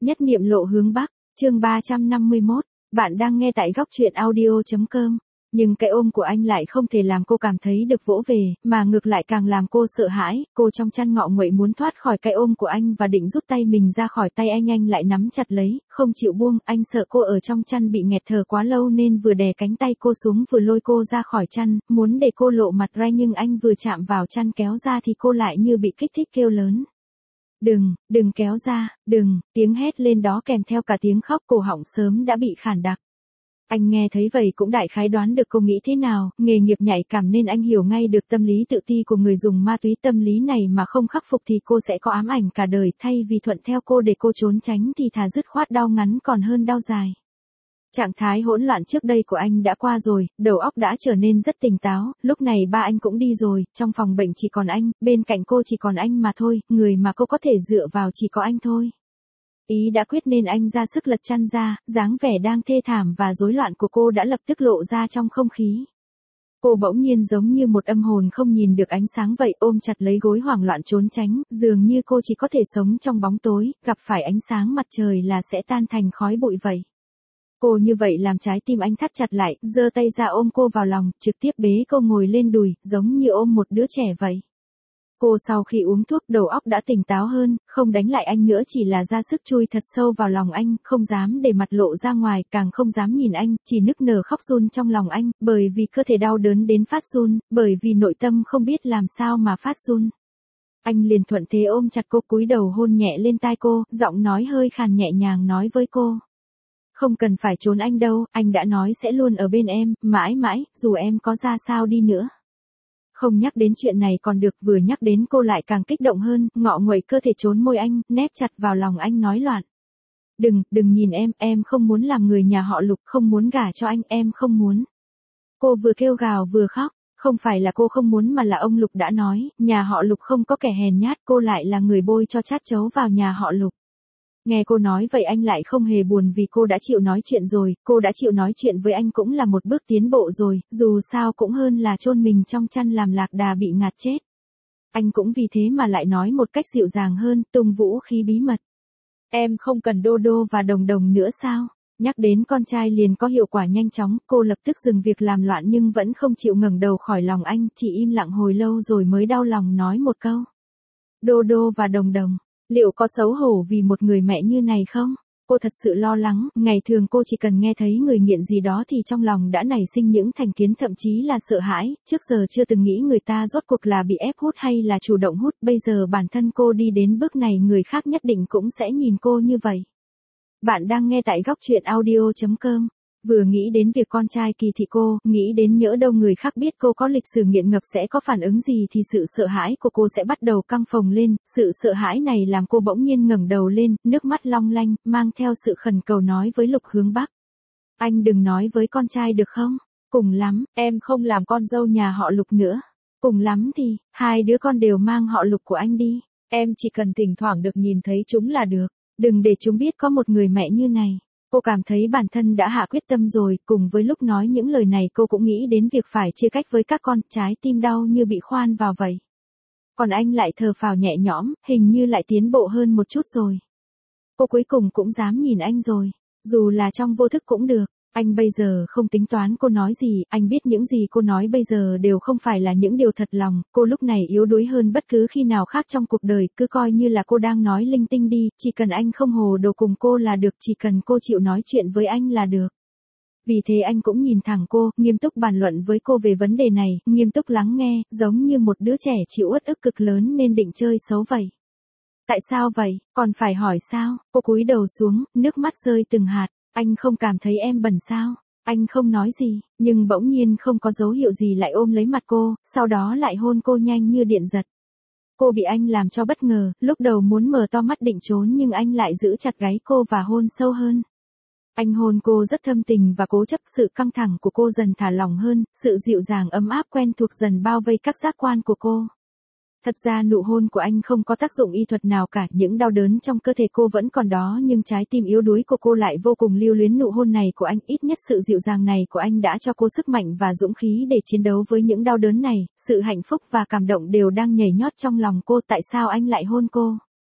Nhất niệm lộ hướng Bắc, chương 351, bạn đang nghe tại góc truyện audio.com. Nhưng cái ôm của anh lại không thể làm cô cảm thấy được vỗ về, mà ngược lại càng làm cô sợ hãi. Cô trong chăn ngọ nguậy muốn thoát khỏi cái ôm của anh và định rút tay mình ra khỏi tay anh lại nắm chặt lấy, không chịu buông. Anh sợ cô ở trong chăn bị nghẹt thở quá lâu nên vừa đè cánh tay cô xuống vừa lôi cô ra khỏi chăn, muốn để cô lộ mặt ra, nhưng anh vừa chạm vào chăn kéo ra thì cô lại như bị kích thích kêu lớn. Đừng kéo ra, đừng, tiếng hét lên đó kèm theo cả tiếng khóc, cổ họng sớm đã bị khản đặc. Anh nghe thấy vậy cũng đại khái đoán được cô nghĩ thế nào, nghề nghiệp nhạy cảm nên anh hiểu ngay được tâm lý tự ti của người dùng ma túy. Tâm lý này mà không khắc phục thì cô sẽ có ám ảnh cả đời, thay vì thuận theo cô để cô trốn tránh thì thà dứt khoát đau ngắn còn hơn đau dài. Trạng thái hỗn loạn trước đây của anh đã qua rồi, đầu óc đã trở nên rất tỉnh táo, lúc này ba anh cũng đi rồi, trong phòng bệnh chỉ còn anh, bên cạnh cô chỉ còn anh mà thôi, người mà cô có thể dựa vào chỉ có anh thôi. Ý đã quyết nên anh ra sức lật chăn ra, dáng vẻ đang thê thảm và rối loạn của cô đã lập tức lộ ra trong không khí. Cô bỗng nhiên giống như một âm hồn không nhìn được ánh sáng vậy, ôm chặt lấy gối hoảng loạn trốn tránh, dường như cô chỉ có thể sống trong bóng tối, gặp phải ánh sáng mặt trời là sẽ tan thành khói bụi vậy. Cô như vậy làm trái tim anh thắt chặt lại, giơ tay ra ôm cô vào lòng, trực tiếp bế cô ngồi lên đùi, giống như ôm một đứa trẻ vậy. Cô sau khi uống thuốc đầu óc đã tỉnh táo hơn, không đánh lại anh nữa, chỉ là ra sức chui thật sâu vào lòng anh, không dám để mặt lộ ra ngoài, càng không dám nhìn anh, chỉ nức nở khóc run trong lòng anh, bởi vì cơ thể đau đớn đến phát run, bởi vì nội tâm không biết làm sao mà phát run. Anh liền thuận thế ôm chặt cô, cúi đầu hôn nhẹ lên tai cô, giọng nói hơi khàn nhẹ nhàng nói với cô. Không cần phải trốn anh đâu, anh đã nói sẽ luôn ở bên em, mãi mãi, dù em có ra sao đi nữa. Không nhắc đến chuyện này còn được, vừa nhắc đến cô lại càng kích động hơn, ngọ nguậy cơ thể trốn môi anh, nép chặt vào lòng anh nói loạn. Đừng nhìn em không muốn làm người nhà họ Lục, không muốn gả cho anh, em không muốn. Cô vừa kêu gào vừa khóc, không phải là cô không muốn mà là ông Lục đã nói, nhà họ Lục không có kẻ hèn nhát, cô lại là người bôi cho chát chấu vào nhà họ Lục. Nghe cô nói vậy anh lại không hề buồn vì cô đã chịu nói chuyện rồi, cô đã chịu nói chuyện với anh cũng là một bước tiến bộ rồi, dù sao cũng hơn là chôn mình trong chăn làm lạc đà bị ngạt chết. Anh cũng vì thế mà lại nói một cách dịu dàng hơn, tung vũ khí bí mật. Em không cần Đô Đô và Đồng Đồng nữa sao? Nhắc đến con trai liền có hiệu quả nhanh chóng, cô lập tức dừng việc làm loạn nhưng vẫn không chịu ngẩng đầu khỏi lòng anh, chỉ im lặng hồi lâu rồi mới đau lòng nói một câu. Đô Đô và Đồng Đồng. Liệu có xấu hổ vì một người mẹ như này không? Cô thật sự lo lắng, ngày thường cô chỉ cần nghe thấy người nghiện gì đó thì trong lòng đã nảy sinh những thành kiến, thậm chí là sợ hãi, trước giờ chưa từng nghĩ người ta rốt cuộc là bị ép hút hay là chủ động hút, bây giờ bản thân cô đi đến bước này người khác nhất định cũng sẽ nhìn cô như vậy. Bạn đang nghe tại góc truyện audio.com. Vừa nghĩ đến việc con trai Kỳ Thị cô, nghĩ đến nhỡ đâu người khác biết cô có lịch sử nghiện ngập sẽ có phản ứng gì thì sự sợ hãi của cô sẽ bắt đầu căng phồng lên, sự sợ hãi này làm cô bỗng nhiên ngẩng đầu lên, nước mắt long lanh, mang theo sự khẩn cầu nói với Lục Hướng Bắc. Anh đừng nói với con trai được không? Cùng lắm, em không làm con dâu nhà họ Lục nữa. Cùng lắm thì, hai đứa con đều mang họ Lục của anh đi. Em chỉ cần thỉnh thoảng được nhìn thấy chúng là được. Đừng để chúng biết có một người mẹ như này. Cô cảm thấy bản thân đã hạ quyết tâm rồi, cùng với lúc nói những lời này cô cũng nghĩ đến việc phải chia cách với các con, trái tim đau như bị khoan vào vậy. Còn anh lại thở phào nhẹ nhõm, hình như lại tiến bộ hơn một chút rồi. Cô cuối cùng cũng dám nhìn anh rồi, dù là trong vô thức cũng được. Anh bây giờ không tính toán cô nói gì, anh biết những gì cô nói bây giờ đều không phải là những điều thật lòng, cô lúc này yếu đuối hơn bất cứ khi nào khác trong cuộc đời, cứ coi như là cô đang nói linh tinh đi, chỉ cần anh không hồ đồ cùng cô là được, chỉ cần cô chịu nói chuyện với anh là được. Vì thế anh cũng nhìn thẳng cô, nghiêm túc bàn luận với cô về vấn đề này, nghiêm túc lắng nghe, giống như một đứa trẻ chịu uất ức cực lớn nên định chơi xấu vậy. Tại sao vậy, còn phải hỏi sao? Cô cúi đầu xuống, nước mắt rơi từng hạt. Anh không cảm thấy em bẩn sao? Anh không nói gì, nhưng bỗng nhiên không có dấu hiệu gì lại ôm lấy mặt cô, sau đó lại hôn cô nhanh như điện giật. Cô bị anh làm cho bất ngờ, lúc đầu muốn mở to mắt định trốn nhưng anh lại giữ chặt gáy cô và hôn sâu hơn. Anh hôn cô rất thâm tình và cố chấp, sự căng thẳng của cô dần thả lỏng hơn, sự dịu dàng ấm áp quen thuộc dần bao vây các giác quan của cô. Thật ra nụ hôn của anh không có tác dụng y thuật nào cả, những đau đớn trong cơ thể cô vẫn còn đó nhưng trái tim yếu đuối của cô lại vô cùng lưu luyến nụ hôn này của anh, ít nhất sự dịu dàng này của anh đã cho cô sức mạnh và dũng khí để chiến đấu với những đau đớn này, sự hạnh phúc và cảm động đều đang nhảy nhót trong lòng cô, tại sao anh lại hôn cô?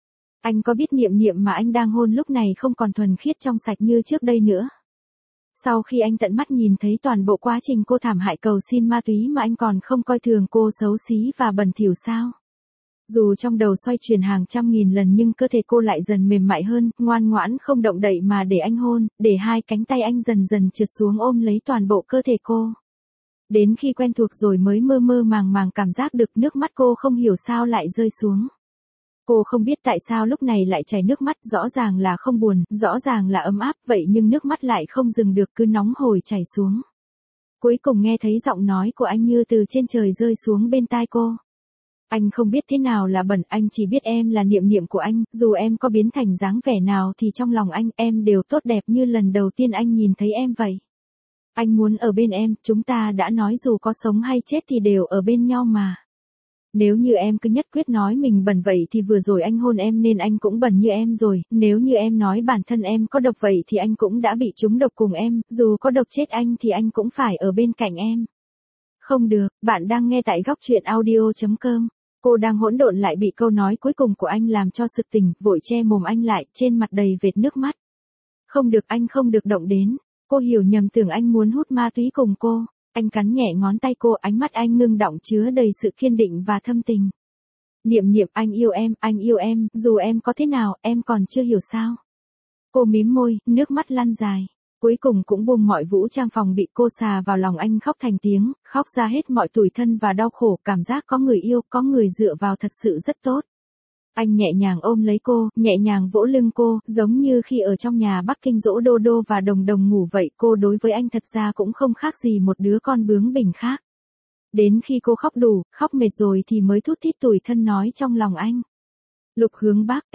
Anh có biết Niệm Niệm mà anh đang hôn lúc này không còn thuần khiết trong sạch như trước đây nữa. Sau khi anh tận mắt nhìn thấy toàn bộ quá trình cô thảm hại cầu xin ma túy mà anh còn không coi thường cô xấu xí và bẩn thỉu sao? Dù trong đầu xoay chuyển hàng trăm nghìn lần nhưng cơ thể cô lại dần mềm mại hơn, ngoan ngoãn không động đậy mà để anh hôn, để hai cánh tay anh dần dần trượt xuống ôm lấy toàn bộ cơ thể cô. Đến khi quen thuộc rồi mới mơ mơ màng màng cảm giác được nước mắt cô không hiểu sao lại rơi xuống. Cô không biết tại sao lúc này lại chảy nước mắt, rõ ràng là không buồn, rõ ràng là ấm áp, vậy nhưng nước mắt lại không dừng được cứ nóng hổi chảy xuống. Cuối cùng nghe thấy giọng nói của anh như từ trên trời rơi xuống bên tai cô. Anh không biết thế nào là bẩn, anh chỉ biết em là Niệm Niệm của anh, dù em có biến thành dáng vẻ nào thì trong lòng anh, em đều tốt đẹp như lần đầu tiên anh nhìn thấy em vậy. Anh muốn ở bên em, chúng ta đã nói dù có sống hay chết thì đều ở bên nhau mà. Nếu như em cứ nhất quyết nói mình bẩn vậy thì vừa rồi anh hôn em nên anh cũng bẩn như em rồi, nếu như em nói bản thân em có độc vậy thì anh cũng đã bị trúng độc cùng em, dù có độc chết anh thì anh cũng phải ở bên cạnh em. Không được, bạn đang nghe tại góc truyện audio.com. Cô đang hỗn độn lại bị câu nói cuối cùng của anh làm cho sực tỉnh, vội che mồm anh lại, trên mặt đầy vệt nước mắt. Không được, anh không được động đến. Cô hiểu nhầm tưởng anh muốn hút ma túy cùng cô. Anh cắn nhẹ ngón tay cô, ánh mắt anh ngưng đọng chứa đầy sự kiên định và thâm tình. Niệm Niệm, anh yêu em, dù em có thế nào, em còn chưa hiểu sao. Cô mím môi, nước mắt lăn dài. Cuối cùng cũng buông mọi vũ trang phòng bị, cô xà vào lòng anh khóc thành tiếng, khóc ra hết mọi tủi thân và đau khổ, cảm giác có người yêu, có người dựa vào thật sự rất tốt. Anh nhẹ nhàng ôm lấy cô, nhẹ nhàng vỗ lưng cô, giống như khi ở trong nhà Bắc Kinh dỗ Đô Đô và Đồng Đồng ngủ vậy, cô đối với anh thật ra cũng không khác gì một đứa con bướng bỉnh khác. Đến khi cô khóc đủ, khóc mệt rồi thì mới thút thít tủi thân nói trong lòng anh. Lục Hướng Bắc,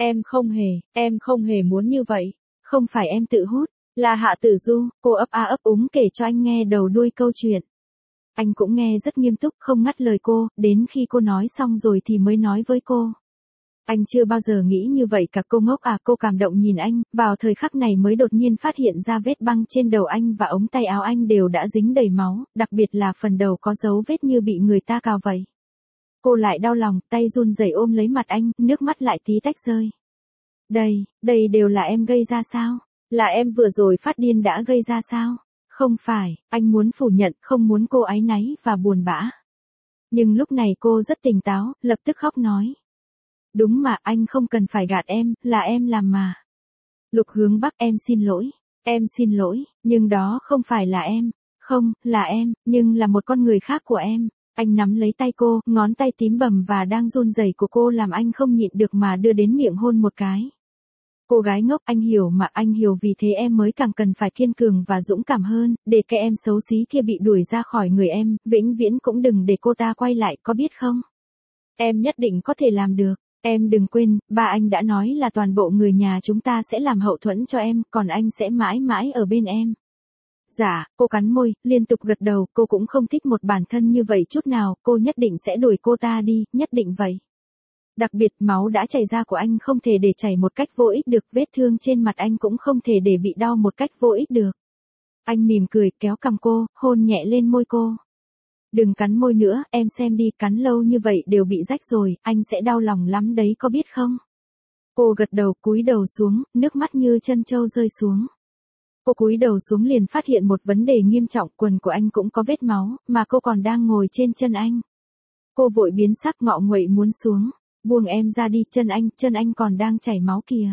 em không hề muốn như vậy. Không phải em tự hút, là Hạ Tử Du, cô ấp a ấp úng kể cho anh nghe đầu đuôi câu chuyện. Anh cũng nghe rất nghiêm túc, không ngắt lời cô, đến khi cô nói xong rồi thì mới nói với cô. Anh chưa bao giờ nghĩ như vậy cả, cô ngốc à, cô cảm động nhìn anh, vào thời khắc này mới đột nhiên phát hiện ra vết băng trên đầu anh và ống tay áo anh đều đã dính đầy máu, đặc biệt là phần đầu có dấu vết như bị người ta cào vậy. Cô lại đau lòng, tay run rẩy ôm lấy mặt anh, nước mắt lại tí tách rơi. Đây đều là em gây ra sao? Là em vừa rồi phát điên đã gây ra sao? Không phải, anh muốn phủ nhận, không muốn cô áy náy và buồn bã. Nhưng lúc này cô rất tỉnh táo, lập tức khóc nói. Đúng mà, anh không cần phải gạt em, là em làm mà. Lục Hướng Bắc, em xin lỗi, nhưng đó không phải là em. Không, là em, nhưng là một con người khác của em. Anh nắm lấy tay cô, ngón tay tím bầm và đang run rẩy của cô làm anh không nhịn được mà đưa đến miệng hôn một cái. Cô gái ngốc, anh hiểu mà, anh hiểu, vì thế em mới càng cần phải kiên cường và dũng cảm hơn, để cái em xấu xí kia bị đuổi ra khỏi người em, vĩnh viễn cũng đừng để cô ta quay lại, có biết không? Em nhất định có thể làm được. Em đừng quên, ba anh đã nói là toàn bộ người nhà chúng ta sẽ làm hậu thuẫn cho em, còn anh sẽ mãi mãi ở bên em. Dạ, cô cắn môi, liên tục gật đầu, cô cũng không thích một bản thân như vậy chút nào, cô nhất định sẽ đuổi cô ta đi, nhất định vậy. Đặc biệt máu đã chảy ra của anh không thể để chảy một cách vô ích được, vết thương trên mặt anh cũng không thể để bị đau một cách vô ích được. Anh mỉm cười, kéo cằm cô, hôn nhẹ lên môi cô. Đừng cắn môi nữa, em xem đi, cắn lâu như vậy đều bị rách rồi, anh sẽ đau lòng lắm đấy, có biết không? Cô gật đầu, cúi đầu xuống, nước mắt như chân trâu rơi xuống. Cô cúi đầu xuống liền phát hiện một vấn đề nghiêm trọng, quần của anh cũng có vết máu, mà cô còn đang ngồi trên chân anh. Cô vội biến sắc, ngọ nguậy muốn xuống. Buông em ra đi, chân anh còn đang chảy máu kìa.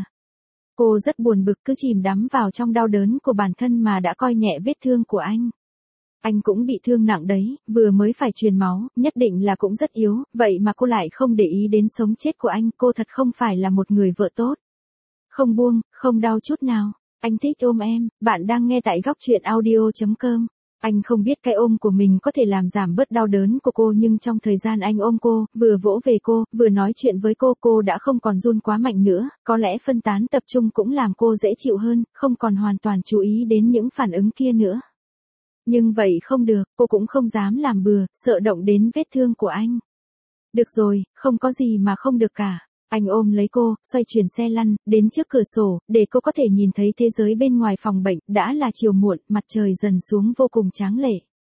Cô rất buồn bực, cứ chìm đắm vào trong đau đớn của bản thân mà đã coi nhẹ vết thương của anh. Anh cũng bị thương nặng đấy, vừa mới phải truyền máu, nhất định là cũng rất yếu, vậy mà cô lại không để ý đến sống chết của anh, cô thật không phải là một người vợ tốt. Không buông, không đau chút nào, anh thích ôm em, bạn đang nghe tại góc truyện audio.com. Anh không biết cái ôm của mình có thể làm giảm bớt đau đớn của cô, nhưng trong thời gian anh ôm cô, vừa vỗ về cô, vừa nói chuyện với cô đã không còn run quá mạnh nữa, có lẽ phân tán tập trung cũng làm cô dễ chịu hơn, không còn hoàn toàn chú ý đến những phản ứng kia nữa. Nhưng vậy không được, cô cũng không dám làm bừa, sợ động đến vết thương của anh. Được rồi, không có gì mà không được cả. Anh ôm lấy cô, xoay chuyển xe lăn, đến trước cửa sổ, để cô có thể nhìn thấy thế giới bên ngoài phòng bệnh, đã là chiều muộn, mặt trời dần xuống vô cùng tráng lệ.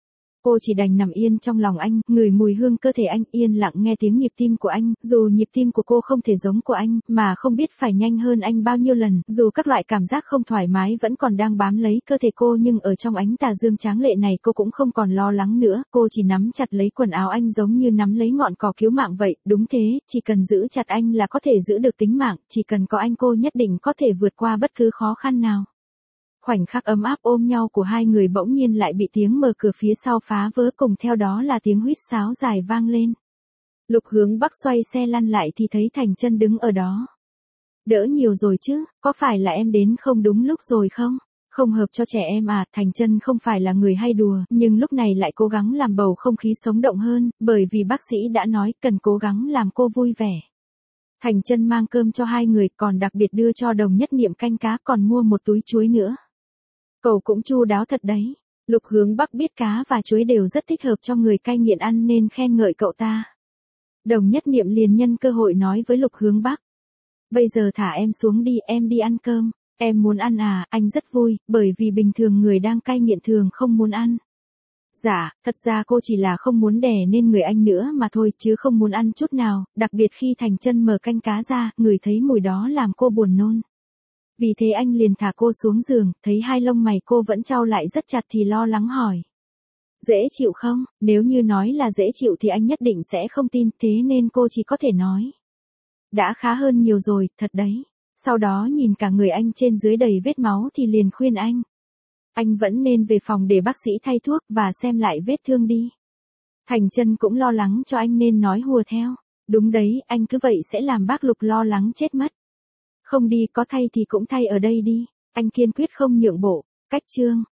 Cô chỉ đành nằm yên trong lòng anh, ngửi mùi hương cơ thể anh, yên lặng nghe tiếng nhịp tim của anh, dù nhịp tim của cô không thể giống của anh, mà không biết phải nhanh hơn anh bao nhiêu lần, dù các loại cảm giác không thoải mái vẫn còn đang bám lấy cơ thể cô, nhưng ở trong ánh tà dương tráng lệ này cô cũng không còn lo lắng nữa, cô chỉ nắm chặt lấy quần áo anh giống như nắm lấy ngọn cỏ cứu mạng vậy, đúng thế, chỉ cần giữ chặt anh là có thể giữ được tính mạng, chỉ cần có anh cô nhất định có thể vượt qua bất cứ khó khăn nào. Khoảnh khắc ấm áp ôm nhau của hai người bỗng nhiên lại bị tiếng mở cửa phía sau phá vỡ, cùng theo đó là tiếng huýt sáo dài vang lên. Lục Hướng Bắc xoay xe lăn lại thì thấy Thành Chân đứng ở đó. Đỡ nhiều rồi chứ, có phải là em đến không đúng lúc rồi không? Không hợp cho trẻ em à? Thành Chân không phải là người hay đùa, nhưng lúc này lại cố gắng làm bầu không khí sống động hơn, bởi vì bác sĩ đã nói cần cố gắng làm cô vui vẻ. Thành Chân mang cơm cho hai người, còn đặc biệt đưa cho Đồng Nhất Niệm canh cá, còn mua một túi chuối nữa. Cậu cũng chu đáo thật đấy. Lục Hướng Bắc biết cá và chuối đều rất thích hợp cho người cai nghiện ăn nên khen ngợi cậu ta. Đồng Nhất Niệm liền nhân cơ hội nói với Lục Hướng Bắc. Bây giờ thả em xuống đi, em đi ăn cơm. Em muốn ăn à? Anh rất vui, bởi vì bình thường người đang cai nghiện thường không muốn ăn. Dạ, thật ra cô chỉ là không muốn đè nên người anh nữa mà thôi, chứ không muốn ăn chút nào, đặc biệt khi Thành Chân mở canh cá ra, ngửi thấy mùi đó làm cô buồn nôn. Vì thế anh liền thả cô xuống giường, thấy hai lông mày cô vẫn chau lại rất chặt thì lo lắng hỏi. Dễ chịu không? Nếu như nói là dễ chịu thì anh nhất định sẽ không tin, thế nên cô chỉ có thể nói. Đã khá hơn nhiều rồi, thật đấy. Sau đó nhìn cả người anh trên dưới đầy vết máu thì liền khuyên anh. Anh vẫn nên về phòng để bác sĩ thay thuốc và xem lại vết thương đi. Thành Chân cũng lo lắng cho anh nên nói hùa theo. Đúng đấy, anh cứ vậy sẽ làm bác Lục lo lắng chết mất. Không đi, có thay thì cũng thay ở đây đi. Anh kiên quyết không nhượng bộ. Cách chương